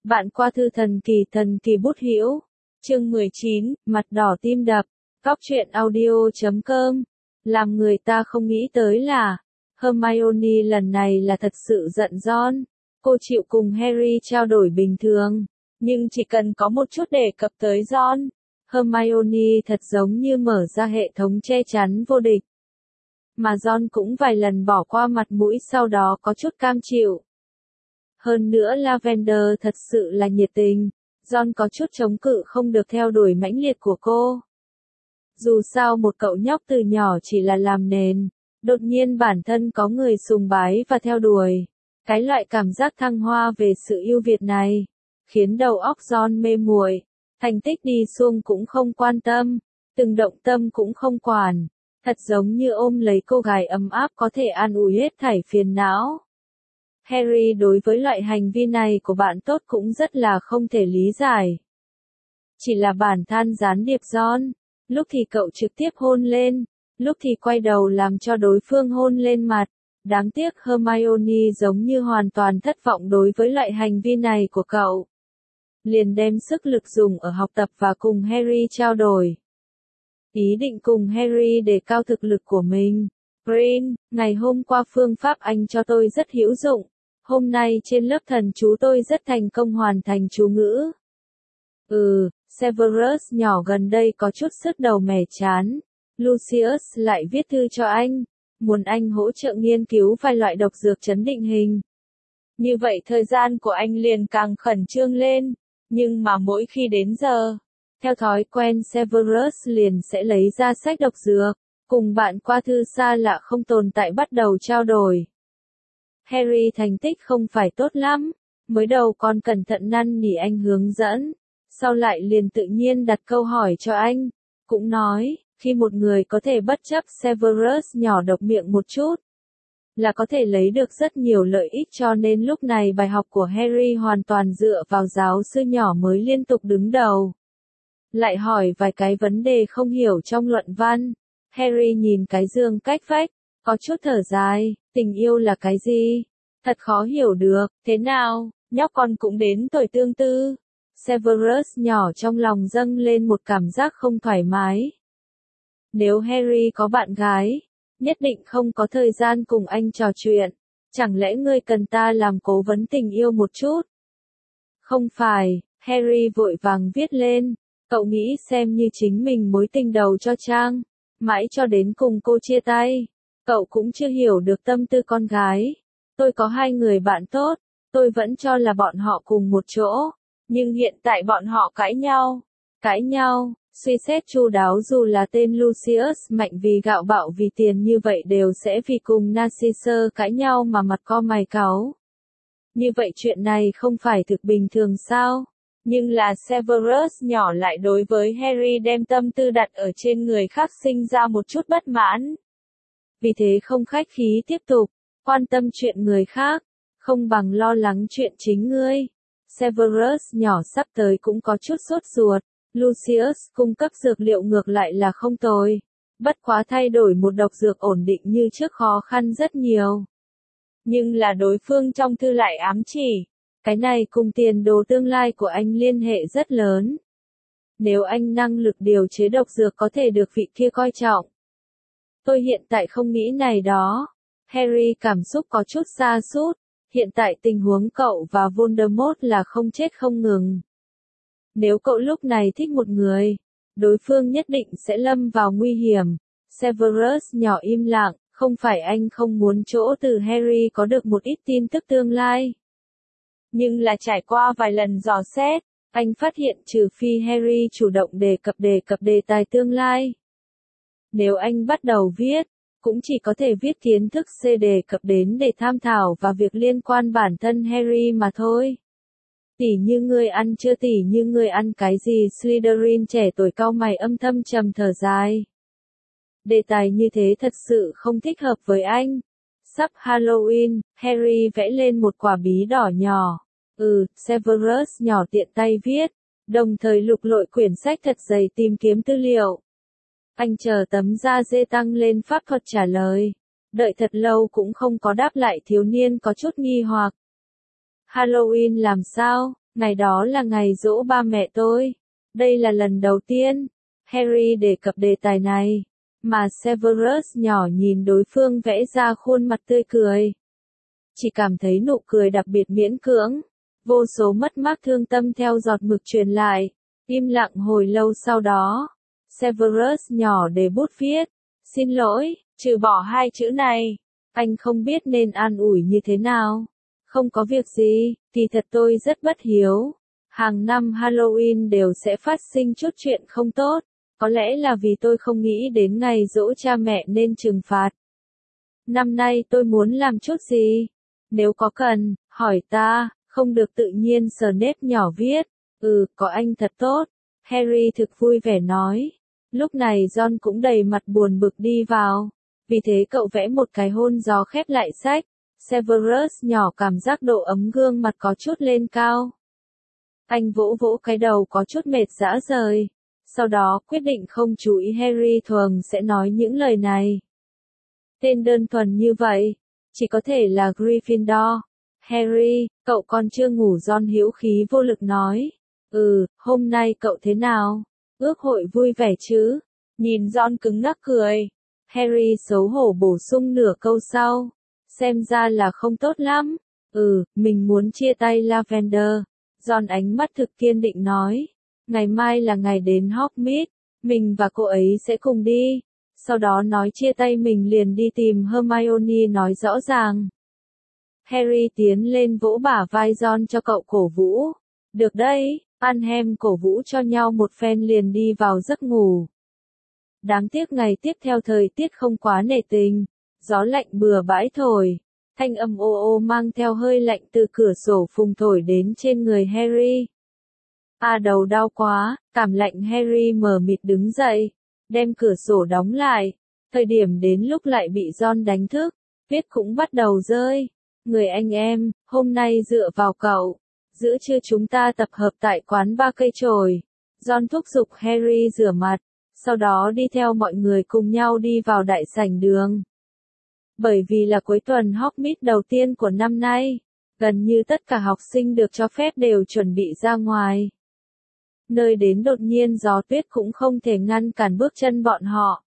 Bạn qua thư thần kỳ bút hữu. Chương 19, mặt đỏ tim đập. Góc truyện audio.com. Làm người ta không nghĩ tới là Hermione lần này là thật sự giận Ron. Cô chịu cùng Harry trao đổi bình thường, nhưng chỉ cần có một chút đề cập tới Ron, Hermione thật giống như mở ra hệ thống che chắn vô địch. Mà Ron cũng vài lần bỏ qua mặt mũi sau đó có chút cam chịu. Hơn nữa Lavender thật sự là nhiệt tình, Ron có chút chống cự không được theo đuổi mãnh liệt của cô. Dù sao một cậu nhóc từ nhỏ chỉ là làm nền, đột nhiên bản thân có người sùng bái và theo đuổi. Cái loại cảm giác thăng hoa về sự ưu việt này, khiến đầu óc Ron mê muội, thành tích đi xuống cũng không quan tâm, từng động tâm cũng không quản, thật giống như ôm lấy cô gái ấm áp có thể an ủi hết thảy phiền não. Harry đối với loại hành vi này của bạn tốt cũng rất là không thể lý giải. Chỉ là bản than gián điệp Ron, lúc thì cậu trực tiếp hôn lên, lúc thì quay đầu làm cho đối phương hôn lên mặt. Đáng tiếc Hermione giống như hoàn toàn thất vọng đối với loại hành vi này của cậu. Liền đem sức lực dùng ở học tập và cùng Harry trao đổi. Ý định cùng Harry đề cao thực lực của mình. Green, ngày hôm qua phương pháp Anh cho tôi rất hữu dụng. Hôm nay trên lớp thần chú tôi rất thành công hoàn thành chú ngữ. Severus nhỏ gần đây có chút sứt đầu mẻ chán. Lucius lại viết thư cho anh, muốn anh hỗ trợ nghiên cứu vài loại độc dược chấn định hình. Như vậy thời gian của anh liền càng khẩn trương lên, nhưng mà mỗi khi đến giờ, theo thói quen Severus liền sẽ lấy ra sách độc dược, cùng bạn qua thư xa lạ không tồn tại bắt đầu trao đổi. Harry thành tích không phải tốt lắm, mới đầu còn cẩn thận năn nỉ anh hướng dẫn, sau lại liền tự nhiên đặt câu hỏi cho anh, cũng nói, khi một người có thể bất chấp Severus nhỏ độc miệng một chút, là có thể lấy được rất nhiều lợi ích, cho nên lúc này bài học của Harry hoàn toàn dựa vào giáo sư nhỏ mới liên tục đứng đầu. Lại hỏi vài cái vấn đề không hiểu trong luận văn. Harry nhìn cái giường cách vách, có chút thở dài, tình yêu là cái gì? Thật khó hiểu được, thế nào, nhóc con cũng đến tuổi tương tư. Severus nhỏ trong lòng dâng lên một cảm giác không thoải mái. Nếu Harry có bạn gái, nhất định không có thời gian cùng anh trò chuyện. Chẳng lẽ ngươi cần ta làm cố vấn tình yêu một chút? Không phải, Harry vội vàng viết lên. Cậu nghĩ xem như chính mình mối tình đầu cho Trang. Mãi cho đến cùng cô chia tay. Cậu cũng chưa hiểu được tâm tư con gái. Tôi có 2 người bạn tốt. Tôi vẫn cho là bọn họ cùng một chỗ. Nhưng hiện tại bọn họ cãi nhau. Cãi nhau. Suy xét chu đáo, dù là tên Lucius mạnh vì gạo bạo vì tiền như vậy đều sẽ vì cùng Narcissus cãi nhau mà mặt co mày cáu. Như vậy chuyện này không phải thực bình thường sao? Nhưng là Severus nhỏ lại đối với Harry đem tâm tư đặt ở trên người khác sinh ra một chút bất mãn. Vì thế không khách khí tiếp tục, quan tâm chuyện người khác, không bằng lo lắng chuyện chính ngươi. Severus nhỏ sắp tới cũng có chút sốt ruột. Lucius cung cấp dược liệu ngược lại là không tồi. Bất quá thay đổi một độc dược ổn định như trước khó khăn rất nhiều. Nhưng là đối phương trong thư lại ám chỉ. Cái này cùng tiền đồ tương lai của anh liên hệ rất lớn. Nếu anh năng lực điều chế độc dược có thể được vị kia coi trọng. Tôi hiện tại không nghĩ này đó. Harry cảm xúc có chút sa sút. Hiện tại tình huống cậu và Voldemort là không chết không ngừng. Nếu cậu lúc này thích một người, đối phương nhất định sẽ lâm vào nguy hiểm. Severus nhỏ im lặng, không phải anh không muốn chỗ từ Harry có được một ít tin tức tương lai. Nhưng là trải qua vài lần dò xét, anh phát hiện trừ phi Harry chủ động đề cập đề tài tương lai. Nếu anh bắt đầu viết, cũng chỉ có thể viết kiến thức C đề cập đến để tham thảo và việc liên quan bản thân Harry mà thôi. Tỉ như ngươi ăn chưa, tỉ như ngươi ăn cái gì? Slytherin trẻ tuổi cau mày âm thầm trầm thở dài. Đề tài như thế thật sự không thích hợp với anh. Sắp Halloween, Harry vẽ lên một quả bí đỏ nhỏ. Severus nhỏ tiện tay viết, đồng thời lục lọi quyển sách thật dày tìm kiếm tư liệu. Anh chờ tấm da dê tăng lên pháp thuật trả lời. Đợi thật lâu cũng không có đáp lại, thiếu niên có chút nghi hoặc. Halloween làm sao? Ngày đó là ngày giỗ ba mẹ tôi. Đây là lần đầu tiên Harry đề cập đề tài này, mà Severus nhỏ nhìn đối phương vẽ ra khuôn mặt tươi cười. Chỉ cảm thấy nụ cười đặc biệt miễn cưỡng, vô số mất mát thương tâm theo giọt mực truyền lại. Im lặng hồi lâu sau đó, Severus nhỏ để bút viết, xin lỗi, trừ bỏ hai chữ này, anh không biết nên an ủi như thế nào. Không có việc gì, kỳ thật tôi rất bất hiếu. Hàng năm Halloween đều sẽ phát sinh chút chuyện không tốt, có lẽ là vì tôi không nghĩ đến ngày giỗ cha mẹ nên trừng phạt. Năm nay tôi muốn làm chút gì? Nếu có cần, hỏi ta, không được tự nhiên Snape nhỏ viết. Có anh thật tốt. Harry thực vui vẻ nói. Lúc này Ron cũng đầy mặt buồn bực đi vào. Vì thế cậu vẽ một cái hôn gió khép lại sách. Severus nhỏ cảm giác độ ấm gương mặt có chút lên cao. Anh vỗ vỗ cái đầu có chút mệt rã rời. Sau đó quyết định không chú ý Harry thường sẽ nói những lời này. Tên đơn thuần như vậy, chỉ có thể là Gryffindor. Harry, cậu còn chưa ngủ, Ron hữu khí vô lực nói. Hôm nay cậu thế nào? Ước hội vui vẻ chứ? Nhìn Ron cứng ngắc cười. Harry xấu hổ bổ sung nửa câu sau. Xem ra là không tốt lắm. Mình muốn chia tay Lavender. Ron ánh mắt thực kiên định nói. Ngày mai là ngày đến Hogsmeade, mình và cô ấy sẽ cùng đi. Sau đó nói chia tay mình liền đi tìm Hermione nói rõ ràng. Harry tiến lên vỗ bả vai Ron cho cậu cổ vũ. Được đấy, Anhem cổ vũ cho nhau một phen liền đi vào giấc ngủ. Đáng tiếc ngày tiếp theo thời tiết không quá nể tình, gió lạnh bừa bãi thổi, thanh âm ô ô mang theo hơi lạnh từ cửa sổ phùng thổi đến trên người Harry. Đầu đau quá, cảm lạnh. Harry mờ mịt đứng dậy, đem cửa sổ đóng lại. Thời điểm đến lúc lại bị Ron đánh thức, tuyết cũng bắt đầu rơi. Người anh em, hôm nay dựa vào cậu. Giữa trưa chúng ta tập hợp tại quán ba cây chổi. Ron thúc giục Harry rửa mặt, sau đó đi theo mọi người cùng nhau đi vào đại sảnh đường. Bởi vì là cuối tuần Hogsmeade đầu tiên của năm nay, gần như tất cả học sinh được cho phép đều chuẩn bị ra ngoài. Nơi đến đột nhiên gió tuyết cũng không thể ngăn cản bước chân bọn họ.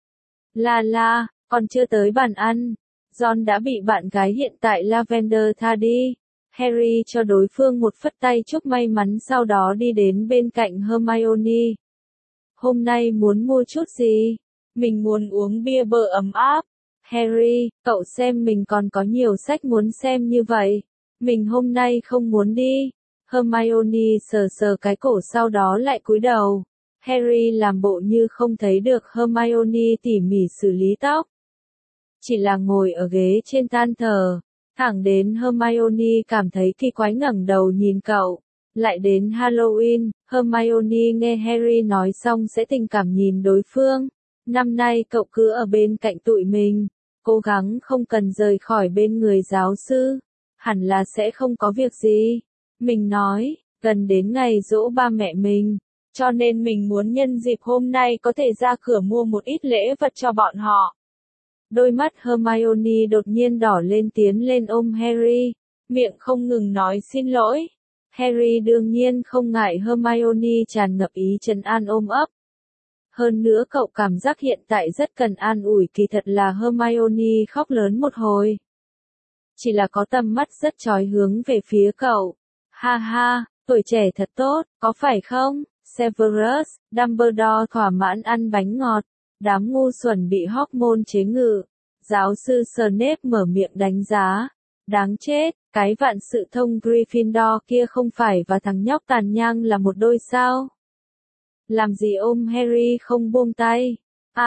Còn chưa tới bàn ăn, Ron đã bị bạn gái hiện tại Lavender tha đi. Harry cho đối phương một phất tay chúc may mắn sau đó đi đến bên cạnh Hermione. Hôm nay muốn mua chút gì? Mình muốn uống bia bơ ấm áp. Harry, cậu xem mình còn có nhiều sách muốn xem như vậy. Mình hôm nay không muốn đi. Hermione sờ sờ cái cổ sau đó lại cúi đầu. Harry làm bộ như không thấy được Hermione tỉ mỉ xử lý tóc. Chỉ là ngồi ở ghế trên than thở. Thẳng đến Hermione cảm thấy kỳ quái ngẩng đầu nhìn cậu. Lại đến Halloween, Hermione nghe Harry nói xong sẽ tình cảm nhìn đối phương. Năm nay cậu cứ ở bên cạnh tụi mình, cố gắng không cần rời khỏi bên người giáo sư. Hẳn là sẽ không có việc gì. Mình nói, gần đến ngày giỗ ba mẹ mình, cho nên mình muốn nhân dịp hôm nay có thể ra cửa mua một ít lễ vật cho bọn họ. Đôi mắt Hermione đột nhiên đỏ lên tiến lên ôm Harry, miệng không ngừng nói xin lỗi. Harry đương nhiên không ngại Hermione tràn ngập ý trấn an ôm ấp. Hơn nữa cậu cảm giác hiện tại rất cần an ủi, kỳ thật là Hermione khóc lớn một hồi. Chỉ là có tầm mắt rất chói hướng về phía cậu. Ha ha, tuổi trẻ thật tốt, có phải không? Severus, Dumbledore thỏa mãn ăn bánh ngọt. Đám ngu xuẩn bị hormone chế ngự. Giáo sư Snape mở miệng đánh giá. Đáng chết, cái vạn sự thông Gryffindor kia không phải và thằng nhóc tàn nhang là một đôi sao? Làm gì ôm Harry không buông tay?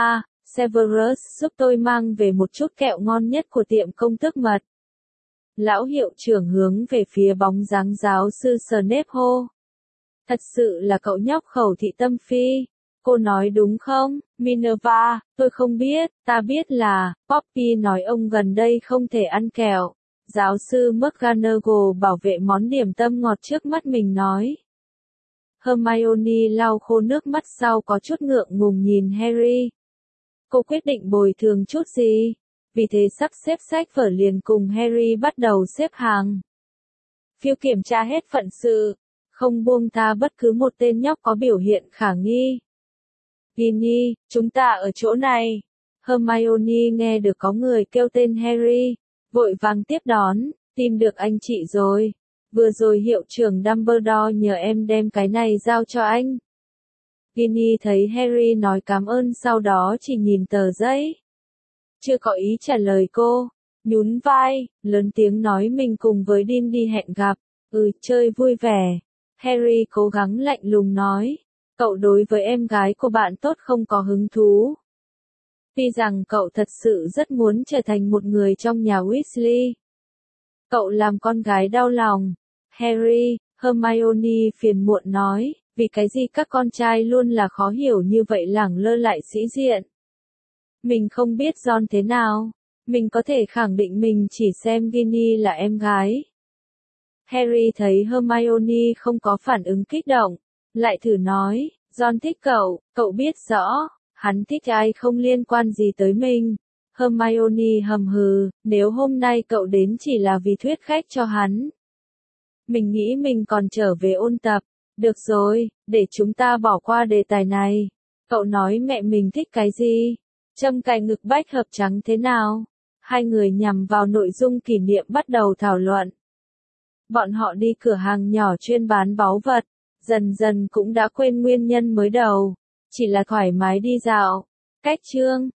Severus giúp tôi mang về một chút kẹo ngon nhất của tiệm công thức mật. Lão hiệu trưởng hướng về phía bóng dáng giáo sư Snape hô. Thật sự là cậu nhóc khẩu thị tâm phi. Cô nói đúng không, Minerva? Tôi không biết, ta biết là, Poppy nói ông gần đây không thể ăn kẹo. Giáo sư McGonagall bảo vệ món điểm tâm ngọt trước mắt mình nói. Hermione lau khô nước mắt sau có chút ngượng ngùng nhìn Harry. Cô quyết định bồi thường chút gì? Vì thế sắp xếp sách vở liền cùng Harry bắt đầu xếp hàng. Phiêu kiểm tra hết phận sự. không buông tha bất cứ một tên nhóc có biểu hiện khả nghi. Ginny, chúng ta ở chỗ này. Hermione nghe được có người kêu tên Harry, vội vàng tiếp đón, tìm được anh chị rồi. Vừa rồi hiệu trưởng Dumbledore nhờ em đem cái này giao cho anh. Ginny thấy Harry nói cảm ơn sau đó chỉ nhìn tờ giấy. Chưa có ý trả lời cô, nhún vai, lớn tiếng nói mình cùng với Dean đi hẹn gặp. Chơi vui vẻ. Harry cố gắng lạnh lùng nói, cậu đối với em gái của bạn tốt không có hứng thú. Tuy rằng cậu thật sự rất muốn trở thành một người trong nhà Weasley. Cậu làm con gái đau lòng. Harry, Hermione phiền muộn nói, vì cái gì các con trai luôn là khó hiểu như vậy lẳng lơ lại sĩ diện. Mình không biết Ron thế nào. Mình có thể khẳng định mình chỉ xem Ginny là em gái. Harry thấy Hermione không có phản ứng kích động, lại thử nói, Ron thích cậu biết rõ, hắn thích ai không liên quan gì tới mình. Hermione hầm hừ, nếu hôm nay cậu đến chỉ là vì thuyết khách cho hắn. Mình nghĩ mình còn trở về ôn tập. Được rồi, để chúng ta bỏ qua đề tài này. Cậu nói mẹ mình thích cái gì? Châm cài ngực bách hợp trắng thế nào? Hai người nhằm vào nội dung kỷ niệm bắt đầu thảo luận. Bọn họ đi cửa hàng nhỏ chuyên bán báu vật, dần dần cũng đã quên nguyên nhân mới đầu, chỉ là thoải mái đi dạo. Cách chương